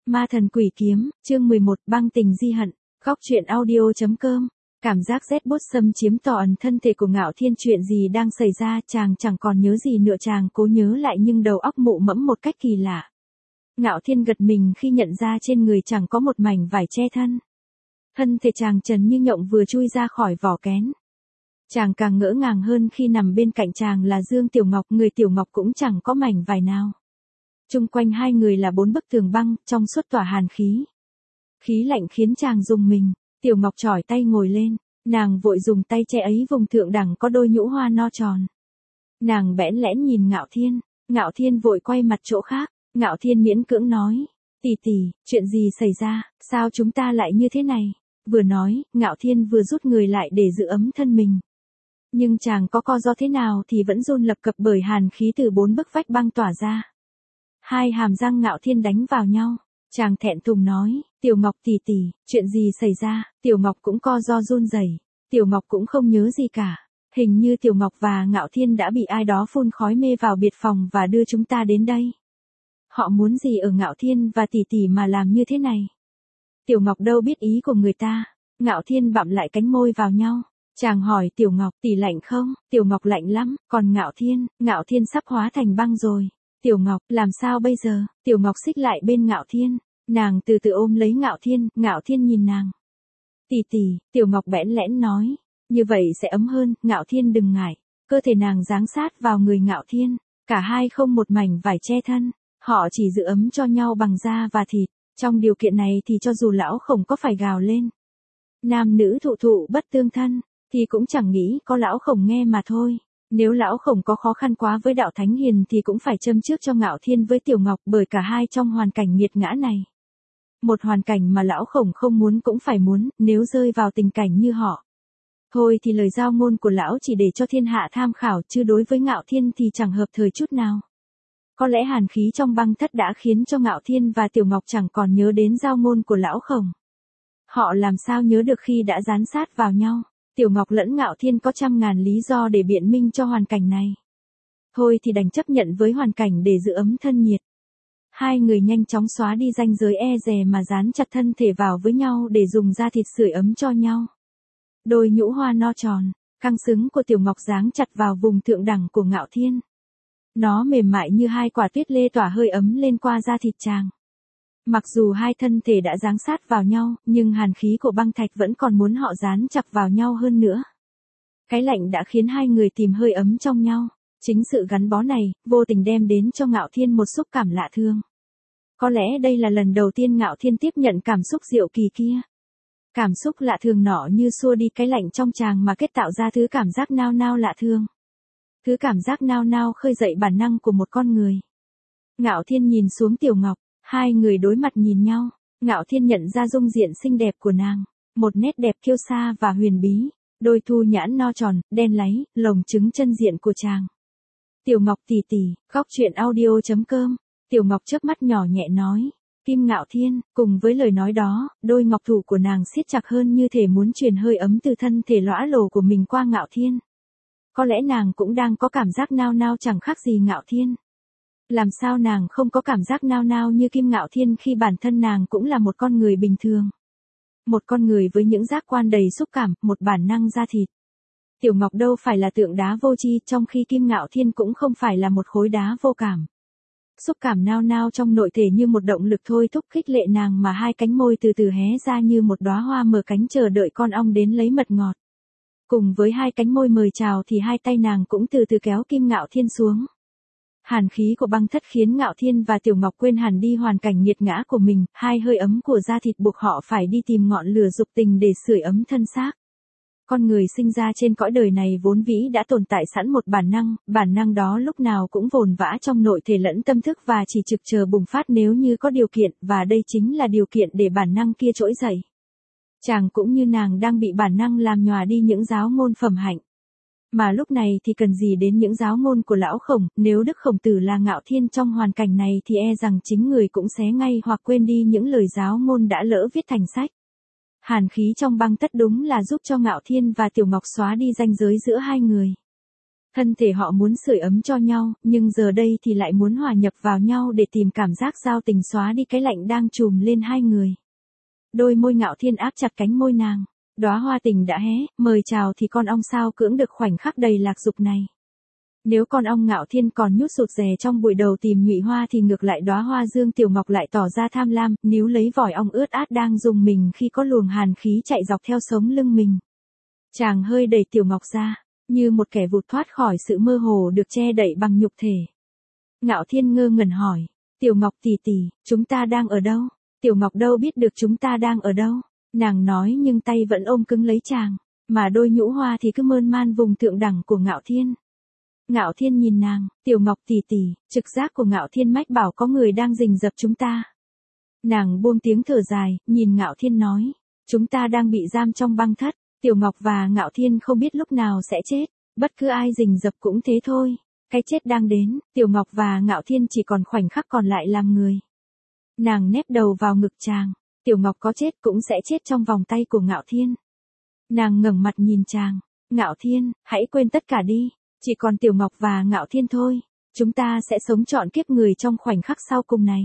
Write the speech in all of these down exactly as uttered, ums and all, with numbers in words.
Ma thần quỷ kiếm, chương mười một, băng tình di hận. Góc truyện audio.com. Cảm giác rét buốt xâm chiếm toàn thân thể của Ngạo Thiên, chuyện gì đang xảy ra, chàng chẳng còn nhớ gì nữa, chàng cố nhớ lại nhưng đầu óc mụ mẫm một cách kỳ lạ. Ngạo Thiên gật mình khi nhận ra trên người chẳng có một mảnh vải che thân. Thân thể chàng trần như nhộng vừa chui ra khỏi vỏ kén. Chàng càng ngỡ ngàng hơn khi nằm bên cạnh chàng là Dương Tiểu Ngọc, người Tiểu Ngọc cũng chẳng có mảnh vải nào. Chung quanh hai người là bốn bức tường băng, trong suốt tỏa hàn khí. Khí lạnh khiến chàng rùng mình, Tiểu Ngọc chỏi tay ngồi lên, nàng vội dùng tay che ấy vùng thượng đẳng có đôi nhũ hoa no tròn. Nàng bẽn lẽn nhìn Ngạo Thiên, Ngạo Thiên vội quay mặt chỗ khác, Ngạo Thiên miễn cưỡng nói, tỷ tỷ, chuyện gì xảy ra, sao chúng ta lại như thế này? Vừa nói, Ngạo Thiên vừa rút người lại để giữ ấm thân mình. Nhưng chàng có co do thế nào thì vẫn run lập cập bởi hàn khí từ bốn bức vách băng tỏa ra. Hai hàm răng Ngạo Thiên đánh vào nhau, chàng thẹn thùng nói, Tiểu Ngọc tỷ tỷ, chuyện gì xảy ra? Tiểu Ngọc cũng co do run rẩy, Tiểu Ngọc cũng không nhớ gì cả, hình như Tiểu Ngọc và Ngạo Thiên đã bị ai đó phun khói mê vào biệt phòng và đưa chúng ta đến đây. Họ muốn gì ở Ngạo Thiên và tỷ tỷ mà làm như thế này? Tiểu Ngọc đâu biết ý của người ta. Ngạo Thiên bặm lại cánh môi vào nhau. Chàng hỏi Tiểu Ngọc, tỷ lạnh không? Tiểu Ngọc lạnh lắm, còn Ngạo Thiên, Ngạo Thiên sắp hóa thành băng rồi. Tiểu Ngọc, làm sao bây giờ? Tiểu Ngọc xích lại bên Ngạo Thiên, nàng từ từ ôm lấy Ngạo Thiên, Ngạo Thiên nhìn nàng. Tỷ tỷ, Tiểu Ngọc bẽn lẽn nói, như vậy sẽ ấm hơn, Ngạo Thiên đừng ngại. Cơ thể nàng giáng sát vào người Ngạo Thiên, cả hai không một mảnh vải che thân, họ chỉ giữ ấm cho nhau bằng da và thịt. Trong điều kiện này thì cho dù lão khổng có phải gào lên, nam nữ thụ thụ bất tương thân, thì cũng chẳng nghĩ có lão khổng nghe mà thôi. Nếu lão khổng có khó khăn quá với đạo thánh hiền thì cũng phải châm trước cho Ngạo Thiên với Tiểu Ngọc, bởi cả hai trong hoàn cảnh nghiệt ngã này. Một hoàn cảnh mà lão khổng không muốn cũng phải muốn, nếu rơi vào tình cảnh như họ. Thôi thì lời giao ngôn của lão chỉ để cho thiên hạ tham khảo, chứ đối với Ngạo Thiên thì chẳng hợp thời chút nào. Có lẽ hàn khí trong băng thất đã khiến cho Ngạo Thiên và Tiểu Ngọc chẳng còn nhớ đến giao ngôn của lão khổng. Họ làm sao nhớ được khi đã dán sát vào nhau. Tiểu Ngọc lẫn Ngạo Thiên có trăm ngàn lý do để biện minh cho hoàn cảnh này. Thôi thì đành chấp nhận với hoàn cảnh để giữ ấm thân nhiệt. Hai người nhanh chóng xóa đi ranh giới e dè mà dán chặt thân thể vào với nhau để dùng da thịt sưởi ấm cho nhau. Đôi nhũ hoa no tròn, căng cứng của Tiểu Ngọc dáng chặt vào vùng thượng đẳng của Ngạo Thiên. Nó mềm mại như hai quả tuyết lê tỏa hơi ấm lên qua da thịt chàng. Mặc dù hai thân thể đã dáng sát vào nhau, nhưng hàn khí của băng thạch vẫn còn muốn họ dán chặt vào nhau hơn nữa. Cái lạnh đã khiến hai người tìm hơi ấm trong nhau. Chính sự gắn bó này, vô tình đem đến cho Ngạo Thiên một xúc cảm lạ thường. Có lẽ đây là lần đầu tiên Ngạo Thiên tiếp nhận cảm xúc diệu kỳ kia. Cảm xúc lạ thường nọ như xua đi cái lạnh trong chàng mà kết tạo ra thứ cảm giác nao nao lạ thường. Thứ cảm giác nao nao khơi dậy bản năng của một con người. Ngạo Thiên nhìn xuống Tiểu Ngọc, hai người đối mặt nhìn nhau. Ngạo Thiên nhận ra dung diện xinh đẹp của nàng, một nét đẹp kiêu sa và huyền bí, đôi thu nhãn no tròn, đen láy, lồng trứng chân diện của chàng. Tiểu Ngọc tỷ tỷ, góc truyện audio.com. Tiểu Ngọc chớp mắt nhỏ nhẹ nói, Kim Ngạo Thiên, cùng với lời nói đó, đôi ngọc thủ của nàng siết chặt hơn như thể muốn truyền hơi ấm từ thân thể lõa lồ của mình qua Ngạo Thiên. Có lẽ nàng cũng đang có cảm giác nao nao chẳng khác gì Ngạo Thiên. Làm sao nàng không có cảm giác nao nao như Kim Ngạo Thiên khi bản thân nàng cũng là một con người bình thường. Một con người với những giác quan đầy xúc cảm, một bản năng da thịt. Tiểu Ngọc đâu phải là tượng đá vô tri, trong khi Kim Ngạo Thiên cũng không phải là một khối đá vô cảm. Xúc cảm nao nao trong nội thể như một động lực thôi thúc khích lệ nàng mà hai cánh môi từ từ hé ra như một đóa hoa mở cánh chờ đợi con ong đến lấy mật ngọt. Cùng với hai cánh môi mời chào thì hai tay nàng cũng từ từ kéo Kim Ngạo Thiên xuống. Hàn khí của băng thất khiến Ngạo Thiên và Tiểu Ngọc quên hẳn đi hoàn cảnh nghiệt ngã của mình, hai hơi ấm của da thịt buộc họ phải đi tìm ngọn lửa dục tình để sưởi ấm thân xác. Con người sinh ra trên cõi đời này vốn vĩ đã tồn tại sẵn một bản năng, bản năng đó lúc nào cũng vồn vã trong nội thể lẫn tâm thức và chỉ trực chờ bùng phát nếu như có điều kiện, và đây chính là điều kiện để bản năng kia trỗi dậy. Chàng cũng như nàng đang bị bản năng làm nhòa đi những giáo ngôn phẩm hạnh. Mà lúc này thì cần gì đến những giáo ngôn của lão khổng, nếu Đức Khổng Tử là Ngạo Thiên trong hoàn cảnh này thì e rằng chính người cũng xé ngay hoặc quên đi những lời giáo ngôn đã lỡ viết thành sách. Hàn khí trong băng tất đúng là giúp cho Ngạo Thiên và Tiểu Ngọc xóa đi ranh giới giữa hai người. Thân thể họ muốn sưởi ấm cho nhau, nhưng giờ đây thì lại muốn hòa nhập vào nhau để tìm cảm giác giao tình xóa đi cái lạnh đang trùm lên hai người. Đôi môi Ngạo Thiên áp chặt cánh môi nàng. Đóa hoa tình đã hé, mời chào thì con ong sao cưỡng được khoảnh khắc đầy lạc dục này. Nếu con ong Ngạo Thiên còn nhút rụt rè trong bụi đầu tìm nhụy hoa thì ngược lại đóa hoa Dương Tiểu Ngọc lại tỏ ra tham lam, níu lấy vòi ong ướt át đang dùng mình khi có luồng hàn khí chạy dọc theo sống lưng mình. Chàng hơi đẩy Tiểu Ngọc ra, như một kẻ vụt thoát khỏi sự mơ hồ được che đậy bằng nhục thể. Ngạo Thiên ngơ ngẩn hỏi, Tiểu Ngọc tỷ tỷ, chúng ta đang ở đâu? Tiểu Ngọc đâu biết được chúng ta đang ở đâu? Nàng nói nhưng tay vẫn ôm cứng lấy chàng, mà đôi nhũ hoa thì cứ mơn man vùng thượng đẳng của Ngạo Thiên. Ngạo Thiên nhìn nàng, Tiểu Ngọc tỷ tỷ, trực giác của Ngạo Thiên mách bảo có người đang rình rập chúng ta. Nàng buông tiếng thở dài, nhìn Ngạo Thiên nói, chúng ta đang bị giam trong băng thất, Tiểu Ngọc và Ngạo Thiên không biết lúc nào sẽ chết, bất cứ ai rình rập cũng thế thôi, cái chết đang đến, Tiểu Ngọc và Ngạo Thiên chỉ còn khoảnh khắc còn lại làm người. Nàng nép đầu vào ngực chàng, Tiểu Ngọc có chết cũng sẽ chết trong vòng tay của Ngạo Thiên. Nàng ngẩng mặt nhìn chàng, Ngạo Thiên, hãy quên tất cả đi, chỉ còn Tiểu Ngọc và Ngạo Thiên thôi, chúng ta sẽ sống trọn kiếp người trong khoảnh khắc sau cùng này.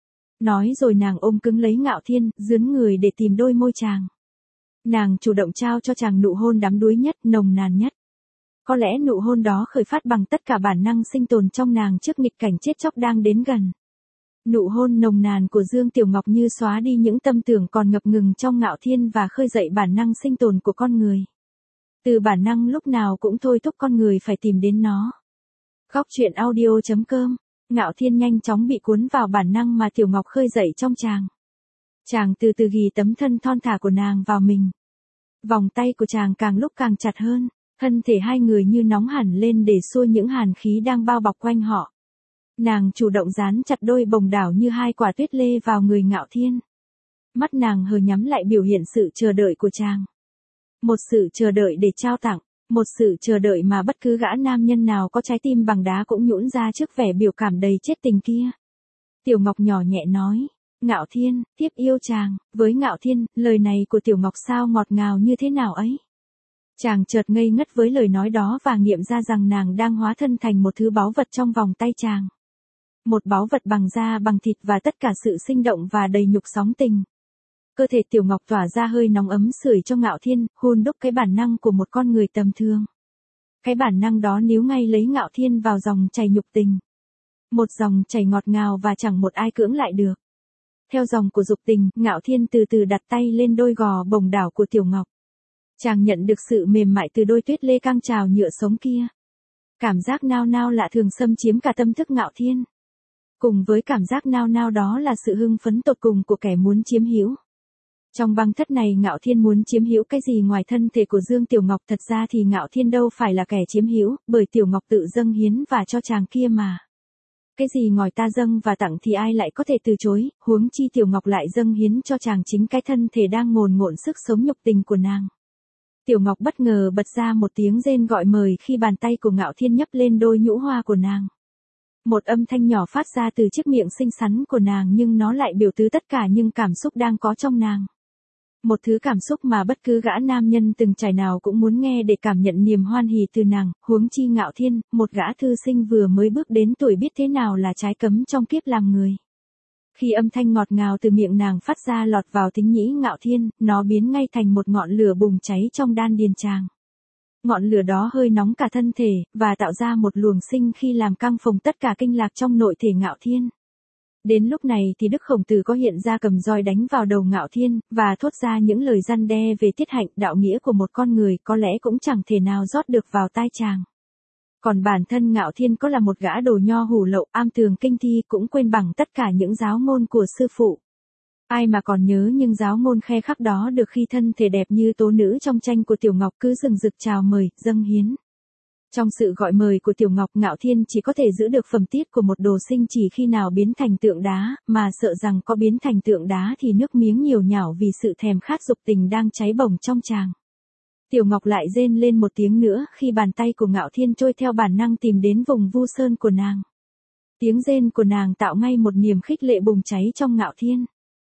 Nói rồi nàng ôm cứng lấy Ngạo Thiên, dướn người để tìm đôi môi chàng. Nàng chủ động trao cho chàng nụ hôn đắm đuối nhất, nồng nàn nhất. Có lẽ nụ hôn đó khởi phát bằng tất cả bản năng sinh tồn trong nàng trước nghịch cảnh chết chóc đang đến gần. Nụ hôn nồng nàn của Dương Tiểu Ngọc như xóa đi những tâm tưởng còn ngập ngừng trong Ngạo Thiên và khơi dậy bản năng sinh tồn của con người. Từ bản năng lúc nào cũng thôi thúc con người phải tìm đến nó. Khóc chuyện audio chấm com. Ngạo Thiên nhanh chóng bị cuốn vào bản năng mà Tiểu Ngọc khơi dậy trong chàng. Chàng từ từ ghi tấm thân thon thả của nàng vào mình. Vòng tay của chàng càng lúc càng chặt hơn, thân thể hai người như nóng hẳn lên để xua những hàn khí đang bao bọc quanh họ. Nàng chủ động dán chặt đôi bồng đảo như hai quả tuyết lê vào người Ngạo Thiên. Mắt nàng hờ nhắm lại biểu hiện sự chờ đợi của chàng. Một sự chờ đợi để trao tặng, một sự chờ đợi mà bất cứ gã nam nhân nào có trái tim bằng đá cũng nhũn ra trước vẻ biểu cảm đầy chết tình kia. Tiểu Ngọc nhỏ nhẹ nói, Ngạo Thiên, tiếp yêu chàng, với Ngạo Thiên, lời này của Tiểu Ngọc sao ngọt ngào như thế nào ấy. Chàng chợt ngây ngất với lời nói đó và nghiệm ra rằng nàng đang hóa thân thành một thứ báu vật trong vòng tay chàng. Một báu vật bằng da bằng thịt và tất cả sự sinh động và đầy nhục sóng tình. Cơ thể Tiểu Ngọc tỏa ra hơi nóng ấm sưởi cho Ngạo Thiên, hun đúc cái bản năng của một con người tầm thường. Cái bản năng đó níu ngay lấy Ngạo Thiên vào dòng chảy nhục tình. Một dòng chảy ngọt ngào và chẳng một ai cưỡng lại được. Theo dòng của dục tình, Ngạo Thiên từ từ đặt tay lên đôi gò bồng đảo của Tiểu Ngọc. Chàng nhận được sự mềm mại từ đôi tuyết lê căng trào nhựa sống kia. Cảm giác nao nao lạ thường xâm chiếm cả tâm thức Ngạo Thiên. Cùng với cảm giác nao nao đó là sự hưng phấn tột cùng của kẻ muốn chiếm hữu. Trong băng thất này Ngạo Thiên muốn chiếm hữu cái gì ngoài thân thể của Dương Tiểu Ngọc, thật ra thì Ngạo Thiên đâu phải là kẻ chiếm hữu, bởi Tiểu Ngọc tự dâng hiến và cho chàng kia mà. Cái gì ngoài ta dâng và tặng thì ai lại có thể từ chối, huống chi Tiểu Ngọc lại dâng hiến cho chàng chính cái thân thể đang ngồn ngộn sức sống nhục tình của nàng. Tiểu Ngọc bất ngờ bật ra một tiếng rên gọi mời khi bàn tay của Ngạo Thiên nhấp lên đôi nhũ hoa của nàng. Một âm thanh nhỏ phát ra từ chiếc miệng xinh xắn của nàng nhưng nó lại biểu tứ tất cả những cảm xúc đang có trong nàng. Một thứ cảm xúc mà bất cứ gã nam nhân từng trải nào cũng muốn nghe để cảm nhận niềm hoan hỉ từ nàng, huống chi Ngạo Thiên, một gã thư sinh vừa mới bước đến tuổi biết thế nào là trái cấm trong kiếp làm người. Khi âm thanh ngọt ngào từ miệng nàng phát ra lọt vào thính nhĩ Ngạo Thiên, nó biến ngay thành một ngọn lửa bùng cháy trong đan điền chàng. Ngọn lửa đó hơi nóng cả thân thể, và tạo ra một luồng sinh khi làm căng phồng tất cả kinh lạc trong nội thể Ngạo Thiên. Đến lúc này thì Đức Khổng Tử có hiện ra cầm roi đánh vào đầu Ngạo Thiên, và thốt ra những lời răn đe về tiết hạnh đạo nghĩa của một con người có lẽ cũng chẳng thể nào rót được vào tai chàng. Còn bản thân Ngạo Thiên có là một gã đồ nho hủ lậu am tường kinh thi cũng quên bằng tất cả những giáo ngôn của sư phụ. Ai mà còn nhớ những giáo ngôn khe khắc đó được khi thân thể đẹp như tố nữ trong tranh của Tiểu Ngọc cứ rừng rực chào mời, dâng hiến. Trong sự gọi mời của Tiểu Ngọc, Ngạo Thiên chỉ có thể giữ được phẩm tiết của một đồ sinh chỉ khi nào biến thành tượng đá, mà sợ rằng có biến thành tượng đá thì nước miếng nhiều nhảo vì sự thèm khát dục tình đang cháy bỏng trong chàng. Tiểu Ngọc lại rên lên một tiếng nữa khi bàn tay của Ngạo Thiên trôi theo bản năng tìm đến vùng vu sơn của nàng. Tiếng rên của nàng tạo ngay một niềm khích lệ bùng cháy trong Ngạo Thiên.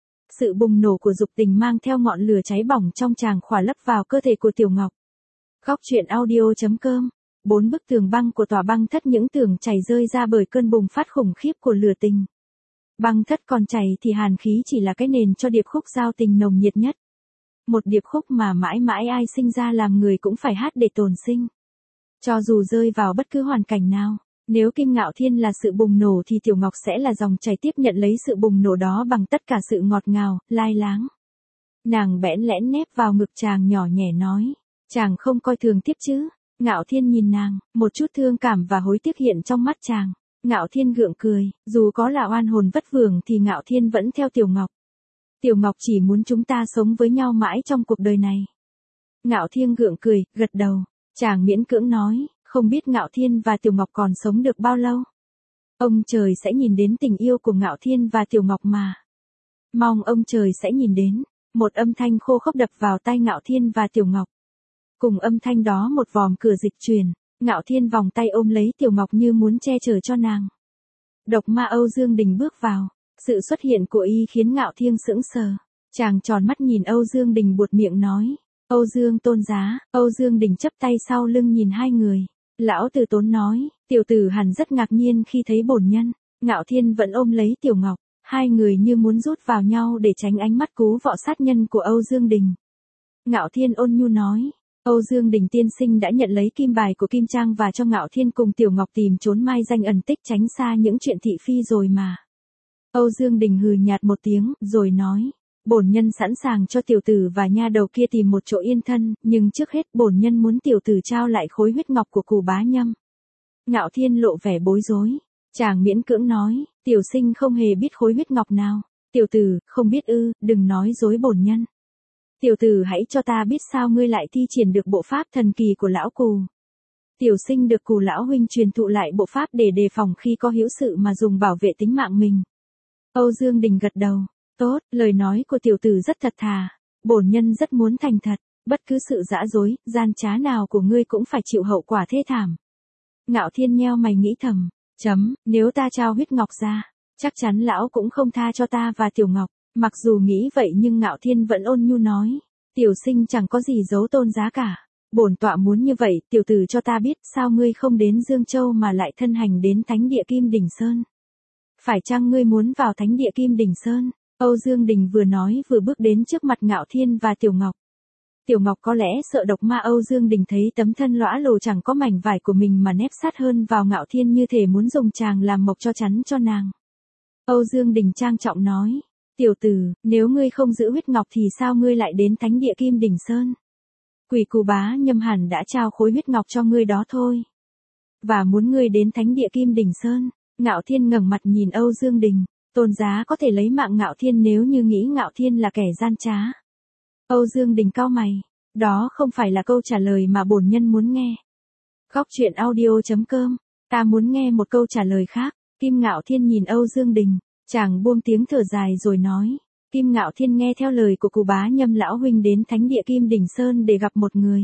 Sự bùng nổ của dục tình mang theo ngọn lửa cháy bỏng trong chàng khỏa lấp vào cơ thể của Tiểu Ngọc. Khóc chuyện audio chấm com bốn bức tường băng của tòa băng thất những tường chảy rơi ra bởi cơn bùng phát khủng khiếp của lửa tình. Băng thất còn chảy thì hàn khí chỉ là cái nền cho điệp khúc giao tình nồng nhiệt nhất. Một điệp khúc mà mãi mãi ai sinh ra làm người cũng phải hát để tồn sinh. Cho dù rơi vào bất cứ hoàn cảnh nào, nếu Kim Ngạo Thiên là sự bùng nổ thì Tiểu Ngọc sẽ là dòng chảy tiếp nhận lấy sự bùng nổ đó bằng tất cả sự ngọt ngào, lai láng. Nàng bẽn lẽn nép vào ngực chàng nhỏ nhẹ nói, chàng không coi thường tiếp chứ. Ngạo Thiên nhìn nàng, một chút thương cảm và hối tiếc hiện trong mắt chàng. Ngạo Thiên gượng cười, dù có là oan hồn vất vưởng thì Ngạo Thiên vẫn theo Tiểu Ngọc. Tiểu Ngọc chỉ muốn chúng ta sống với nhau mãi trong cuộc đời này. Ngạo Thiên gượng cười, gật đầu. Chàng miễn cưỡng nói, không biết Ngạo Thiên và Tiểu Ngọc còn sống được bao lâu. Ông trời sẽ nhìn đến tình yêu của Ngạo Thiên và Tiểu Ngọc mà. Mong ông trời sẽ nhìn đến. Một âm thanh khô khốc đập vào tai Ngạo Thiên và Tiểu Ngọc. Cùng âm thanh đó một vòm cửa dịch chuyển. Ngạo Thiên vòng tay ôm lấy Tiểu Ngọc như muốn che chở cho nàng. Độc ma Âu Dương Đình bước vào. Sự xuất hiện của y khiến Ngạo Thiên sững sờ. Chàng tròn mắt nhìn Âu Dương Đình buột miệng nói. Âu Dương tôn giá. Âu Dương Đình chắp tay sau lưng nhìn hai người. Lão Từ Tốn nói. Tiểu tử hẳn rất ngạc nhiên khi thấy bổn nhân. Ngạo Thiên vẫn ôm lấy Tiểu Ngọc. Hai người như muốn rút vào nhau để tránh ánh mắt cú vọ sát nhân của Âu Dương Đình. Ngạo Thiên ôn nhu nói. Âu Dương Đình tiên sinh đã nhận lấy kim bài của Kim Trang và cho Ngạo Thiên cùng Tiểu Ngọc tìm trốn mai danh ẩn tích tránh xa những chuyện thị phi rồi mà. Âu Dương Đình hừ nhạt một tiếng, rồi nói. Bổn nhân sẵn sàng cho tiểu tử và nha đầu kia tìm một chỗ yên thân, nhưng trước hết bổn nhân muốn tiểu tử trao lại khối huyết ngọc của Cù Bá Nhâm. Ngạo Thiên lộ vẻ bối rối. Chàng miễn cưỡng nói, tiểu sinh không hề biết khối huyết ngọc nào. Tiểu tử, không biết ư, đừng nói dối bổn nhân. Tiểu tử hãy cho ta biết sao ngươi lại thi triển được bộ pháp thần kỳ của lão Cù. Tiểu sinh được Cù lão huynh truyền thụ lại bộ pháp để đề phòng khi có hữu sự mà dùng bảo vệ tính mạng mình. Âu Dương Đình gật đầu. Tốt, lời nói của tiểu tử rất thật thà. Bổn nhân rất muốn thành thật. Bất cứ sự dã dối, gian trá nào của ngươi cũng phải chịu hậu quả thê thảm. Ngạo Thiên nheo mày nghĩ thầm. Chấm, nếu ta trao huyết ngọc ra, chắc chắn lão cũng không tha cho ta và Tiểu Ngọc. Mặc dù nghĩ vậy nhưng Ngạo Thiên vẫn ôn nhu nói. Tiểu sinh chẳng có gì giấu tôn giá cả. Bổn tọa muốn như vậy, tiểu tử cho ta biết sao ngươi không đến Dương Châu mà lại thân hành đến thánh địa Kim Đỉnh Sơn. Phải chăng ngươi muốn vào thánh địa Kim Đỉnh Sơn? Âu Dương Đình vừa nói vừa bước đến trước mặt Ngạo Thiên và Tiểu Ngọc. Tiểu Ngọc có lẽ sợ độc ma Âu Dương Đình thấy tấm thân lõa lồ chẳng có mảnh vải của mình mà nép sát hơn vào Ngạo Thiên như thể muốn dùng chàng làm mộc cho chắn cho nàng. Âu Dương Đình trang trọng nói. Tiểu tử, nếu ngươi không giữ huyết ngọc thì sao ngươi lại đến thánh địa Kim Đỉnh Sơn? Quỷ Cù Bá Nhâm hẳn đã trao khối huyết ngọc cho ngươi đó thôi. Và muốn ngươi đến thánh địa Kim Đỉnh Sơn. Ngạo Thiên ngẩng mặt nhìn Âu Dương Đình. Tôn giá có thể lấy mạng Ngạo Thiên nếu như nghĩ Ngạo Thiên là kẻ gian trá. Âu Dương Đình cau mày. Đó không phải là câu trả lời mà bổn nhân muốn nghe. Góc truyện audio chấm com. Ta muốn nghe một câu trả lời khác. Kim Ngạo Thiên nhìn Âu Dương Đình. Chàng buông tiếng thở dài rồi nói. Kim Ngạo Thiên nghe theo lời của Cù Bá Nhâm lão huynh đến thánh địa Kim Đỉnh Sơn để gặp một người.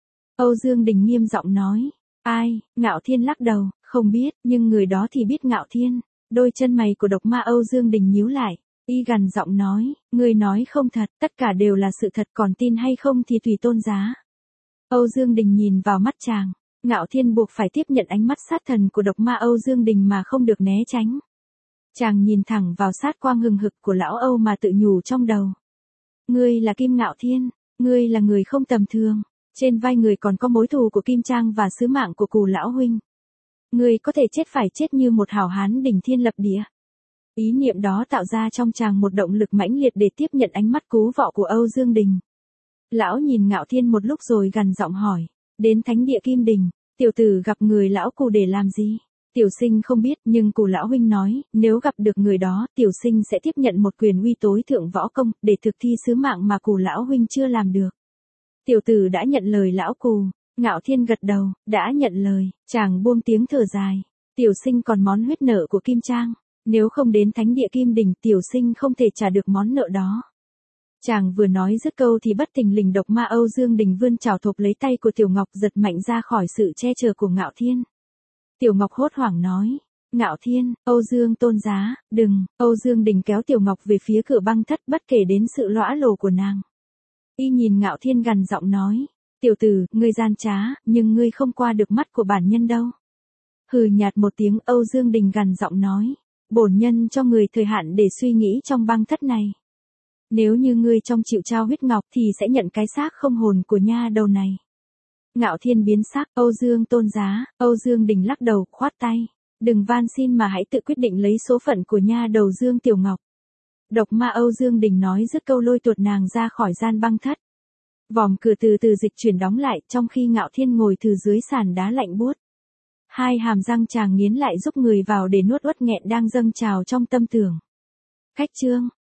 Âu Dương Đình nghiêm giọng nói. Ai? Ngạo Thiên lắc đầu. Không biết, nhưng người đó thì biết Ngạo Thiên. Đôi chân mày của độc ma Âu Dương Đình nhíu lại. Y gằn giọng nói. Người nói không thật, tất cả đều là sự thật, còn tin hay không thì tùy tôn giá. Âu Dương Đình nhìn vào mắt chàng. Ngạo Thiên buộc phải tiếp nhận ánh mắt sát thần của độc ma Âu Dương Đình mà không được né tránh. Chàng nhìn thẳng vào sát quang hừng hực của lão Âu mà tự nhủ trong đầu. Ngươi là Kim Ngạo Thiên, ngươi là người không tầm thường. Trên vai người còn có mối thù của Kim Trang và sứ mạng của Cù lão huynh. Ngươi có thể chết phải chết như một hảo hán đỉnh thiên lập địa. Ý niệm đó tạo ra trong chàng một động lực mãnh liệt để tiếp nhận ánh mắt cú vọ của Âu Dương Đình. Lão nhìn Ngạo Thiên một lúc rồi gằn giọng hỏi. Đến thánh địa Kim Đình, tiểu tử gặp người lão Cù để làm gì? Tiểu sinh không biết, nhưng Cù lão huynh nói, nếu gặp được người đó, tiểu sinh sẽ tiếp nhận một quyền uy tối thượng võ công, để thực thi sứ mạng mà Cù lão huynh chưa làm được. Tiểu tử đã nhận lời lão Cù. Ngạo Thiên gật đầu, đã nhận lời. Chàng buông tiếng thở dài. Tiểu sinh còn món huyết nợ của Kim Trang. Nếu không đến thánh địa Kim Đỉnh, tiểu sinh không thể trả được món nợ đó. Chàng vừa nói dứt câu thì bất thình lình độc ma Âu Dương Đình vươn chảo thộp lấy tay của Tiểu Ngọc, giật mạnh ra khỏi sự che chở của Ngạo Thiên. Tiểu Ngọc hốt hoảng nói. Ngạo Thiên, Âu Dương tôn giá, đừng. Âu Dương Đình kéo Tiểu Ngọc về phía cửa băng thất bất kể đến sự lõa lồ của nàng. Y nhìn Ngạo Thiên gằn giọng nói. Tiểu tử, ngươi gian trá, nhưng ngươi không qua được mắt của bản nhân đâu. Hừ nhạt một tiếng, Âu Dương Đình gằn giọng nói. Bổn nhân cho người thời hạn để suy nghĩ trong băng thất này. Nếu như ngươi trong chịu trao huyết ngọc thì sẽ nhận cái xác không hồn của nha đầu này. Ngạo Thiên biến sắc, Âu Dương tôn giá, Âu Dương Đình lắc đầu, khoát tay. Đừng van xin mà hãy tự quyết định lấy số phận của nha đầu Dương Tiểu Ngọc. Độc ma Âu Dương Đình nói dứt câu lôi tuột nàng ra khỏi gian băng thất. Vòm cửa từ từ dịch chuyển đóng lại, trong khi Ngạo Thiên ngồi từ dưới sàn đá lạnh buốt. Hai hàm răng chàng nghiến lại giúp người vào để nuốt uất nghẹn đang dâng trào trong tâm tưởng. Khách chương.